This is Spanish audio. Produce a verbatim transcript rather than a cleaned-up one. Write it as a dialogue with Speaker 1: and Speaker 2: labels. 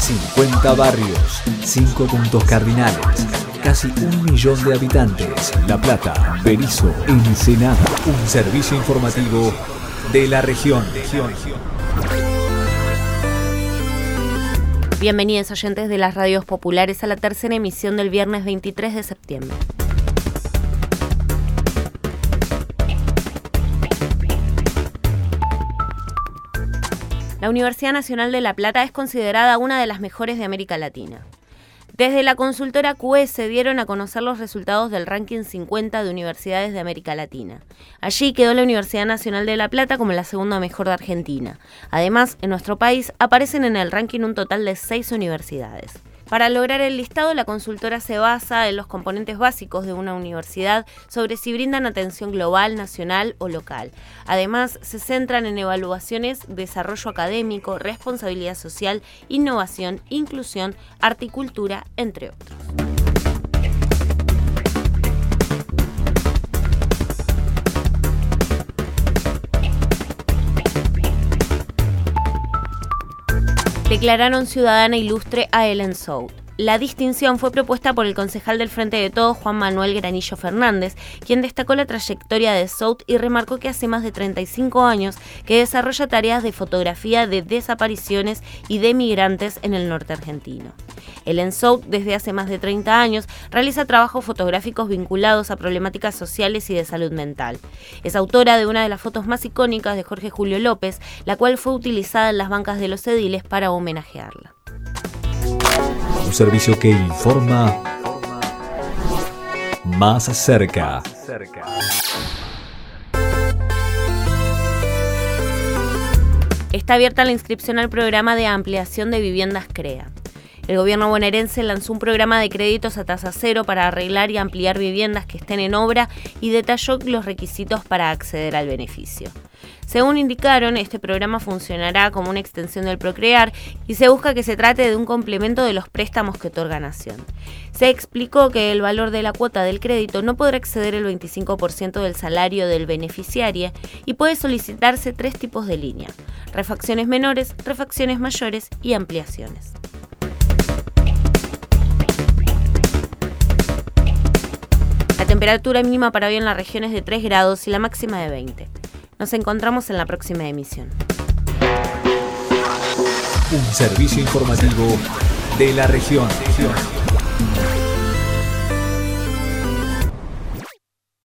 Speaker 1: cincuenta barrios, cinco puntos cardinales, casi un millón de habitantes. La Plata, Berisso, Ensenada. Un servicio informativo de la región.
Speaker 2: Bienvenidos oyentes de las radios populares a la tercera emisión del viernes veintitrés de septiembre. La Universidad Nacional de La Plata es considerada una de las mejores de América Latina. Desde la consultora Q E se dieron a conocer los resultados del ranking cincuenta de universidades de América Latina. Allí quedó la Universidad Nacional de La Plata como la segunda mejor de Argentina. Además, en nuestro país aparecen en el ranking un total de seis universidades. Para lograr el listado, la consultora se basa en los componentes básicos de una universidad sobre si brindan atención global, nacional o local. Además, se centran en evaluaciones, desarrollo académico, responsabilidad social, innovación, inclusión, arte y cultura, entre otros. Declararon ciudadana ilustre a Ellen South. La distinción fue propuesta por el concejal del Frente de Todos, Juan Manuel Granillo Fernández, quien destacó la trayectoria de South y remarcó que hace más de treinta y cinco años que desarrolla tareas de fotografía de desapariciones y de migrantes en el norte argentino. Ellen South, desde hace más de treinta años, realiza trabajos fotográficos vinculados a problemáticas sociales y de salud mental. Es autora de una de las fotos más icónicas de Jorge Julio López, la cual fue utilizada en las bancas de los ediles para homenajearla.
Speaker 1: Un servicio que informa más cerca.
Speaker 2: Está abierta la inscripción al programa de ampliación de viviendas CREA. El gobierno bonaerense lanzó un programa de créditos a tasa cero para arreglar y ampliar viviendas que estén en obra y detalló los requisitos para acceder al beneficio. Según indicaron, este programa funcionará como una extensión del Procrear y se busca que se trate de un complemento de los préstamos que otorga Nación. Se explicó que el valor de la cuota del crédito no podrá exceder el veinticinco por ciento del salario del beneficiario y puede solicitarse tres tipos de línea: refacciones menores, refacciones mayores y ampliaciones. La temperatura mínima para hoy en la región es de tres grados y la máxima de veinte. Nos encontramos en la próxima emisión.
Speaker 1: Un servicio informativo de la región.